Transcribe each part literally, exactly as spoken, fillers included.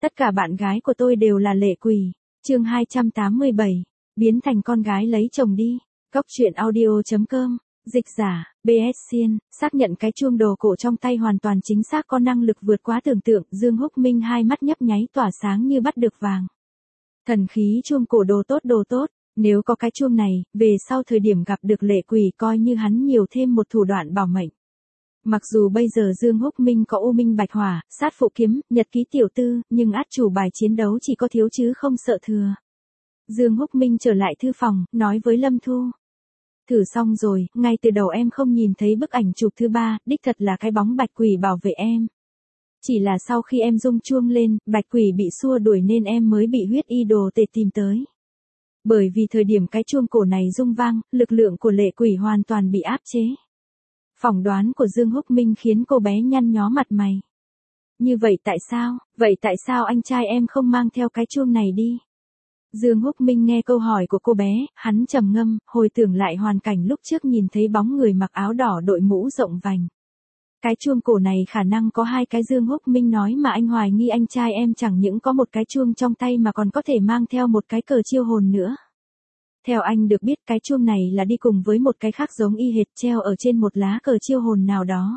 Tất cả bạn gái của tôi đều là lệ quỷ. Chương hai trăm tám mươi bảy, biến thành con gái lấy chồng đi. Góc truyện audio chấm com. Dịch giả, bê ét Xiên, xác nhận cái chuông đồ cổ trong tay hoàn toàn chính xác có năng lực vượt quá tưởng tượng. Dương Húc Minh hai mắt nhấp nháy tỏa sáng như bắt được vàng. Thần khí chuông cổ đồ tốt đồ tốt. Nếu có cái chuông này, về sau thời điểm gặp được lệ quỷ coi như hắn nhiều thêm một thủ đoạn bảo mệnh. Mặc dù bây giờ Dương Húc Minh có U Minh Bạch Hỏa, Sát Phụ Kiếm, Nhật Ký Tiểu Tư, nhưng át chủ bài chiến đấu chỉ có thiếu chứ không sợ thừa. Dương Húc Minh trở lại thư phòng, nói với Lâm Thu. Thử xong rồi, ngay từ đầu em không nhìn thấy bức ảnh chụp thứ ba, đích thật là cái bóng bạch quỷ bảo vệ em. Chỉ là sau khi em rung chuông lên, bạch quỷ bị xua đuổi nên em mới bị huyết y đồ tể tìm tới. Bởi vì thời điểm cái chuông cổ này rung vang, lực lượng của lệ quỷ hoàn toàn bị áp chế. Phỏng đoán của Dương Húc Minh khiến cô bé nhăn nhó mặt mày. Như vậy tại sao, vậy tại sao anh trai em không mang theo cái chuông này đi? Dương Húc Minh nghe câu hỏi của cô bé, hắn trầm ngâm, hồi tưởng lại hoàn cảnh lúc trước nhìn thấy bóng người mặc áo đỏ đội mũ rộng vành. Cái chuông cổ này khả năng có hai cái. Dương Húc Minh nói mà anh hoài nghi anh trai em chẳng những có một cái chuông trong tay mà còn có thể mang theo một cái cờ chiêu hồn nữa. Theo anh được biết cái chuông này là đi cùng với một cái khác giống y hệt treo ở trên một lá cờ chiêu hồn nào đó.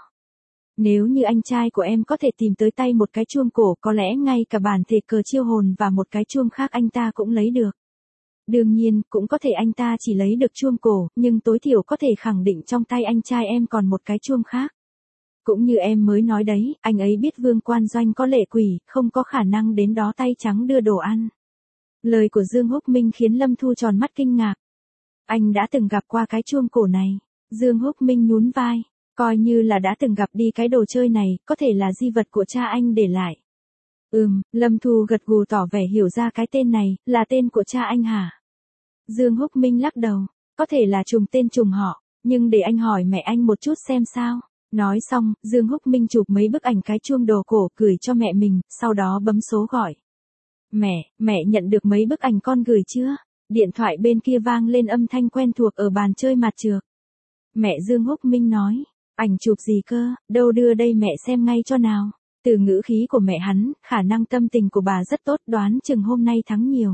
Nếu như anh trai của em có thể tìm tới tay một cái chuông cổ có lẽ ngay cả bản thể cờ chiêu hồn và một cái chuông khác anh ta cũng lấy được. Đương nhiên, cũng có thể anh ta chỉ lấy được chuông cổ, nhưng tối thiểu có thể khẳng định trong tay anh trai em còn một cái chuông khác. Cũng như em mới nói đấy, anh ấy biết Vương Quan Doanh có lệ quỷ, không có khả năng đến đó tay trắng đưa đồ ăn. Lời của Dương Húc Minh khiến Lâm Thu tròn mắt kinh ngạc. Anh đã từng gặp qua cái chuông cổ này. Dương Húc Minh nhún vai, coi như là đã từng gặp đi cái đồ chơi này, có thể là di vật của cha anh để lại. Ừm, Lâm Thu gật gù tỏ vẻ hiểu ra cái tên này, là tên của cha anh hả? Dương Húc Minh lắc đầu, có thể là trùng tên trùng họ, nhưng để anh hỏi mẹ anh một chút xem sao. Nói xong, Dương Húc Minh chụp mấy bức ảnh cái chuông đồ cổ gửi cho mẹ mình, sau đó bấm số gọi. Mẹ, mẹ nhận được mấy bức ảnh con gửi chưa? Điện thoại bên kia vang lên âm thanh quen thuộc ở bàn chơi mặt trược. Mẹ Dương Húc Minh nói, ảnh chụp gì cơ, đâu đưa đây mẹ xem ngay cho nào. Từ ngữ khí của mẹ hắn, khả năng tâm tình của bà rất tốt, đoán chừng hôm nay thắng nhiều.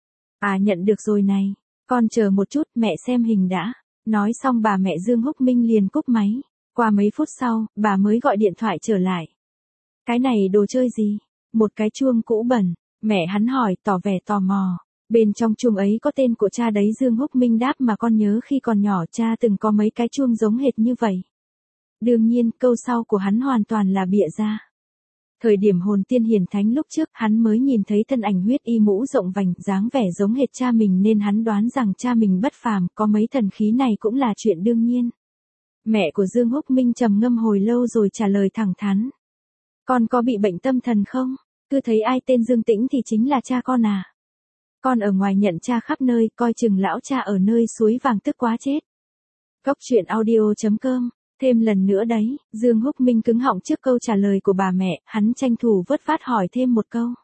À nhận được rồi này, con chờ một chút mẹ xem hình đã. Nói xong bà mẹ Dương Húc Minh liền cúp máy. Qua mấy phút sau, bà mới gọi điện thoại trở lại. Cái này đồ chơi gì? Một cái chuông cũ bẩn. Mẹ hắn hỏi tỏ vẻ tò mò. Bên trong chuông ấy có tên của cha đấy. Dương Húc Minh đáp mà con nhớ khi còn nhỏ cha từng có mấy cái chuông giống hệt như vậy. Đương nhiên câu sau của hắn hoàn toàn là bịa ra. Thời điểm hồn tiên hiển thánh lúc trước hắn mới nhìn thấy thân ảnh huyết y mũ rộng vành dáng vẻ giống hệt cha mình nên hắn đoán rằng cha mình bất phàm, có mấy thần khí này cũng là chuyện đương nhiên. Mẹ của Dương Húc Minh trầm ngâm hồi lâu rồi trả lời thẳng thắn. Con có bị bệnh tâm thần không? Cứ thấy ai tên Dương Tĩnh thì chính là cha con à? Con ở ngoài nhận cha khắp nơi, coi chừng lão cha ở nơi suối vàng tức quá chết. Góc truyện audio chấm com. Thêm lần nữa đấy, Dương Húc Minh cứng họng trước câu trả lời của bà mẹ, hắn tranh thủ vớt vát hỏi thêm một câu.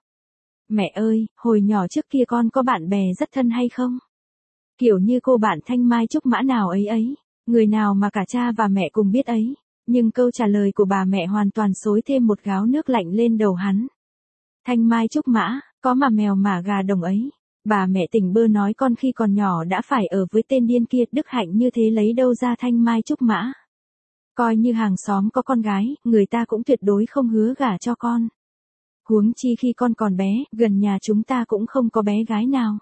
Mẹ ơi, hồi nhỏ trước kia con có bạn bè rất thân hay không? Kiểu như cô bạn Thanh Mai Trúc Mã nào ấy ấy. Người nào mà cả cha và mẹ cùng biết ấy. Nhưng câu trả lời của bà mẹ hoàn toàn xối thêm một gáo nước lạnh lên đầu hắn. Thanh Mai Trúc Mã, có mà mèo mà gà đồng ấy. Bà mẹ tỉnh bơ nói con khi còn nhỏ đã phải ở với tên điên kia, đức hạnh như thế lấy đâu ra Thanh Mai Trúc Mã. Coi như hàng xóm có con gái, người ta cũng tuyệt đối không hứa gả cho con. Huống chi khi con còn bé, gần nhà chúng ta cũng không có bé gái nào.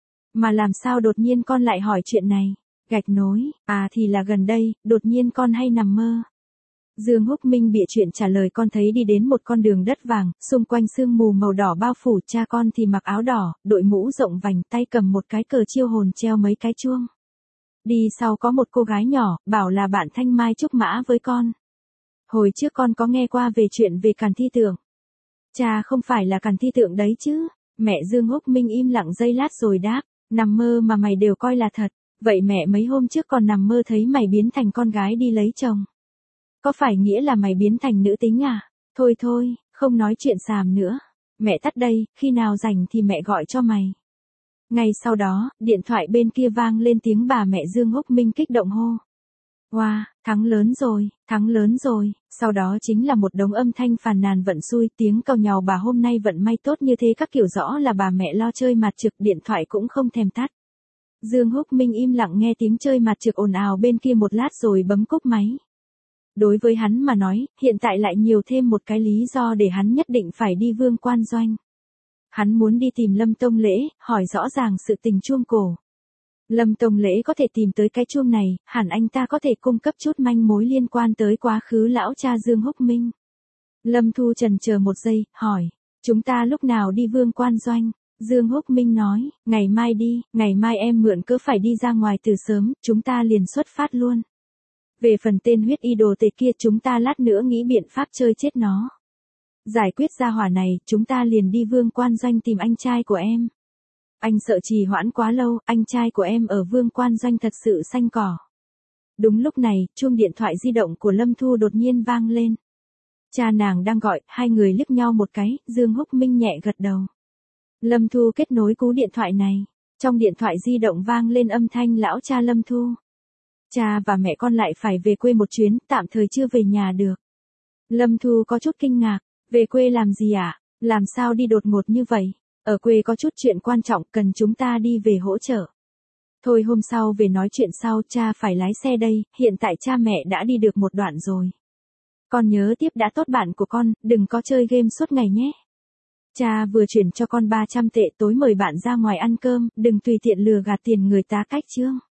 Mà làm sao đột nhiên con lại hỏi chuyện này? Gạch nối, à thì là gần đây, đột nhiên con hay nằm mơ. Dương Húc Minh bịa chuyện trả lời con thấy đi đến một con đường đất vàng, xung quanh sương mù màu đỏ bao phủ, cha con thì mặc áo đỏ, đội mũ rộng vành, tay cầm một cái cờ chiêu hồn treo mấy cái chuông. Đi sau có một cô gái nhỏ, bảo là bạn Thanh Mai Trúc Mã với con. Hồi trước con có nghe qua về chuyện về Càn Thi Tượng. Cha không phải là Càn Thi Tượng đấy chứ? Mẹ Dương Húc Minh im lặng giây lát rồi đáp, nằm mơ mà mày đều coi là thật. Vậy mẹ mấy hôm trước còn nằm mơ thấy mày biến thành con gái đi lấy chồng. Có phải nghĩa là mày biến thành nữ tính à? Thôi thôi, không nói chuyện xàm nữa. Mẹ tắt đây, khi nào rảnh thì mẹ gọi cho mày. Ngay sau đó, điện thoại bên kia vang lên tiếng bà mẹ Dương Húc Minh kích động hô. Wow, thắng lớn rồi, thắng lớn rồi. Sau đó chính là một đống âm thanh phàn nàn vận xui, tiếng càu nhàu bà hôm nay vận may tốt như thế các kiểu, rõ là bà mẹ lo chơi mặt trực, điện thoại cũng không thèm tắt. Dương Húc Minh im lặng nghe tiếng chơi mặt trực ồn ào bên kia một lát rồi bấm cúp máy. Đối với hắn mà nói, hiện tại lại nhiều thêm một cái lý do để hắn nhất định phải đi Vương Quan Doanh. Hắn muốn đi tìm Lâm Tông Lễ, hỏi rõ ràng sự tình chuông cổ. Lâm Tông Lễ có thể tìm tới cái chuông này, hẳn anh ta có thể cung cấp chút manh mối liên quan tới quá khứ lão cha Dương Húc Minh. Lâm Thu chần chờ một giây, hỏi, chúng ta lúc nào đi Vương Quan Doanh? Dương Húc Minh nói, ngày mai đi, ngày mai em mượn cớ phải đi ra ngoài từ sớm, chúng ta liền xuất phát luôn. Về phần tên huyết y đồ tệ kia chúng ta lát nữa nghĩ biện pháp chơi chết nó. Giải quyết ra hỏa này, chúng ta liền đi Vương Quan Doanh tìm anh trai của em. Anh sợ trì hoãn quá lâu, anh trai của em ở Vương Quan Doanh thật sự xanh cỏ. Đúng lúc này, chuông điện thoại di động của Lâm Thu đột nhiên vang lên. Cha nàng đang gọi, hai người liếc nhau một cái, Dương Húc Minh nhẹ gật đầu. Lâm Thu kết nối cú điện thoại này. Trong điện thoại di động vang lên âm thanh lão cha Lâm Thu. Cha và mẹ con lại phải về quê một chuyến, tạm thời chưa về nhà được. Lâm Thu có chút kinh ngạc, về quê làm gì ạ? À? Làm sao đi đột ngột như vậy? Ở quê có chút chuyện quan trọng cần chúng ta đi về hỗ trợ. Thôi hôm sau về nói chuyện sau, cha phải lái xe đây, hiện tại cha mẹ đã đi được một đoạn rồi. Con nhớ tiếp đã tốt bạn của con, đừng có chơi game suốt ngày nhé. Cha vừa chuyển cho con ba trăm tệ tối mời bạn ra ngoài ăn cơm, đừng tùy tiện lừa gạt tiền người ta cách chương.